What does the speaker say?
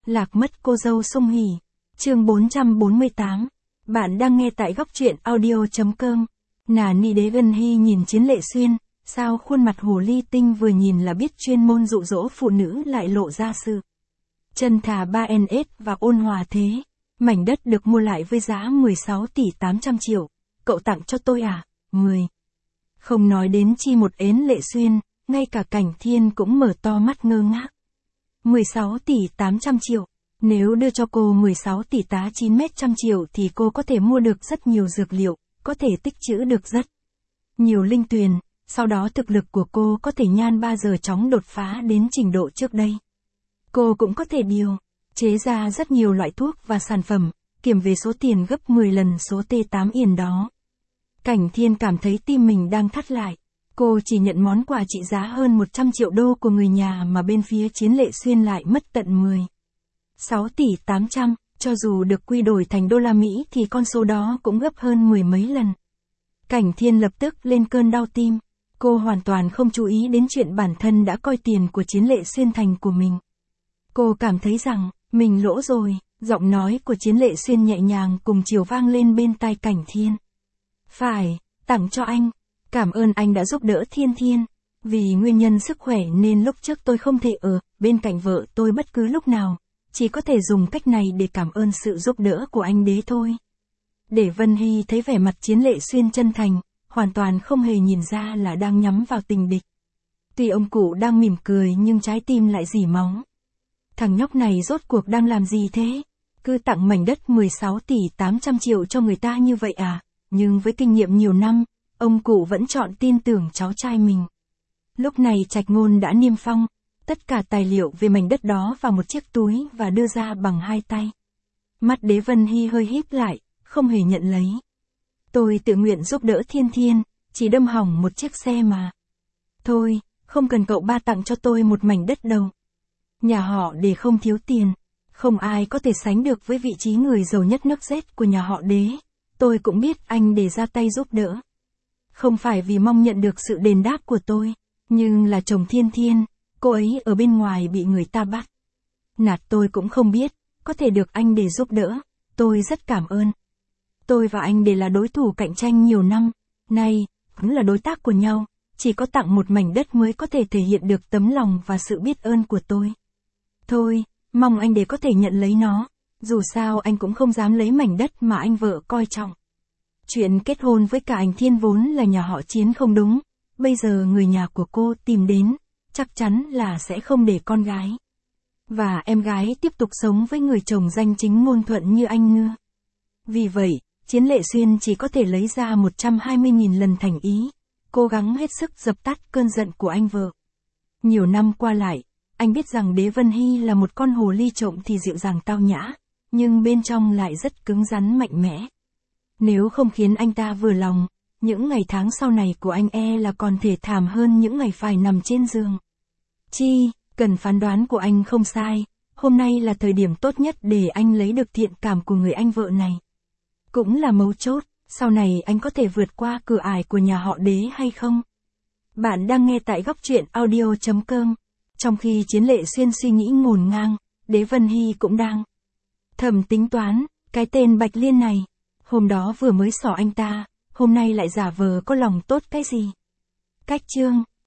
Lạc mất cô dâu Sung Hỉ. Chương 448. Bạn đang nghe tại góc truyện audio.com. Nà ni đế Vân Hy nhìn Chiến Lệ Xuyên, sao khuôn mặt hồ ly tinh vừa nhìn là biết chuyên môn dụ dỗ phụ nữ lại lộ ra sự chân thà 3NS và ôn hòa thế. Mảnh đất được mua lại với giá 16 tỷ 800 triệu. Cậu tặng cho tôi à? 10. Không nói đến chi một ến Lệ Xuyên, ngay cả Cảnh Thiên cũng mở to mắt ngơ ngác. 16 tỷ 800 triệu. Nếu đưa cho cô 16 tỷ tá 9 mét trăm triệu thì cô có thể mua được rất nhiều dược liệu, có thể tích trữ được rất nhiều linh tuyền, sau đó thực lực của cô có thể nhan 3 giờ chóng đột phá đến trình độ trước đây. Cô cũng có thể điều chế ra rất nhiều loại thuốc và sản phẩm, kiểm về số tiền gấp 10 lần số T8 Yền đó. Cảnh Thiên cảm thấy tim mình đang thắt lại. Cô chỉ nhận món quà trị giá hơn 100 triệu đô của người nhà mà bên phía Chiến Lệ Xuyên lại mất tận 16 tỷ 800, cho dù được quy đổi thành đô la Mỹ thì con số đó cũng gấp hơn 10 mấy lần. Cảnh Thiên lập tức lên cơn đau tim. Cô hoàn toàn không chú ý đến chuyện bản thân đã coi tiền của Chiến Lệ Xuyên thành của mình. Cô cảm thấy rằng, mình lỗ rồi, giọng nói của Chiến Lệ Xuyên nhẹ nhàng cùng chiều vang lên bên tai Cảnh Thiên. Phải, tặng cho anh. Cảm ơn anh đã giúp đỡ Thiên Thiên. Vì nguyên nhân sức khỏe nên lúc trước tôi không thể ở bên cạnh vợ tôi bất cứ lúc nào. Chỉ có thể dùng cách này để cảm ơn sự giúp đỡ của anh đế thôi. Để Vân Hy thấy vẻ mặt Chiến Lệ Xuyên chân thành, hoàn toàn không hề nhìn ra là đang nhắm vào tình địch. Tuy ông cụ đang mỉm cười nhưng trái tim lại rỉ máu. Thằng nhóc này rốt cuộc đang làm gì thế? Cứ tặng mảnh đất 16 tỷ 800 triệu cho người ta như vậy à? Nhưng với kinh nghiệm nhiều năm, ông cụ vẫn chọn tin tưởng cháu trai mình. Lúc này Trạch Ngôn đã niêm phong tất cả tài liệu về mảnh đất đó vào một chiếc túi và đưa ra bằng hai tay. Mắt đế Vân Hy hơi híp lại, không hề nhận lấy. Tôi tự nguyện giúp đỡ Thiên Thiên, chỉ đâm hỏng một chiếc xe mà. Thôi, không cần cậu ba tặng cho tôi một mảnh đất đâu. Nhà họ Đế không thiếu tiền, không ai có thể sánh được với vị trí người giàu nhất nước Z của nhà họ Đế. Tôi cũng biết anh để ra tay giúp đỡ. Không phải vì mong nhận được sự đền đáp của tôi, nhưng là chồng Thiên Thiên, cô ấy ở bên ngoài bị người ta bắt nạt tôi cũng không biết, có thể được anh để giúp đỡ, tôi rất cảm ơn. Tôi và anh đều là đối thủ cạnh tranh nhiều năm, nay, cũng là đối tác của nhau, chỉ có tặng một mảnh đất mới có thể thể hiện được tấm lòng và sự biết ơn của tôi. Thôi, mong anh để có thể nhận lấy nó, dù sao anh cũng không dám lấy mảnh đất mà anh vợ coi trọng. Chuyện kết hôn với cả anh Thiên vốn là nhà họ Chiến không đúng, bây giờ người nhà của cô tìm đến, chắc chắn là sẽ không để con gái và em gái tiếp tục sống với người chồng danh chính ngôn thuận như anh Ngư. Vì vậy, Chiến Lệ Xuyên chỉ có thể lấy ra 120.000 lần thành ý, cố gắng hết sức dập tắt cơn giận của anh vợ. Nhiều năm qua lại, anh biết rằng đế Vân Hy là một con hồ ly trộm thì dịu dàng tao nhã, nhưng bên trong lại rất cứng rắn mạnh mẽ. Nếu không khiến anh ta vừa lòng, những ngày tháng sau này của anh là còn thể thảm hơn những ngày phải nằm trên giường. Cần phán đoán của anh không sai, hôm nay là thời điểm tốt nhất để anh lấy được thiện cảm của người anh vợ này. Cũng là mấu chốt, sau này anh có thể vượt qua cửa ải của nhà họ Đế hay không? Bạn đang nghe tại góc truyện audio.com. Trong khi Chiến Lệ Xuyên suy nghĩ ngổn ngang, đế Vân Hy cũng đang thầm tính toán, cái tên Bạch Liên này, hôm đó vừa mới xỏ anh ta, hôm nay lại giả vờ có lòng tốt cái gì? Cách chương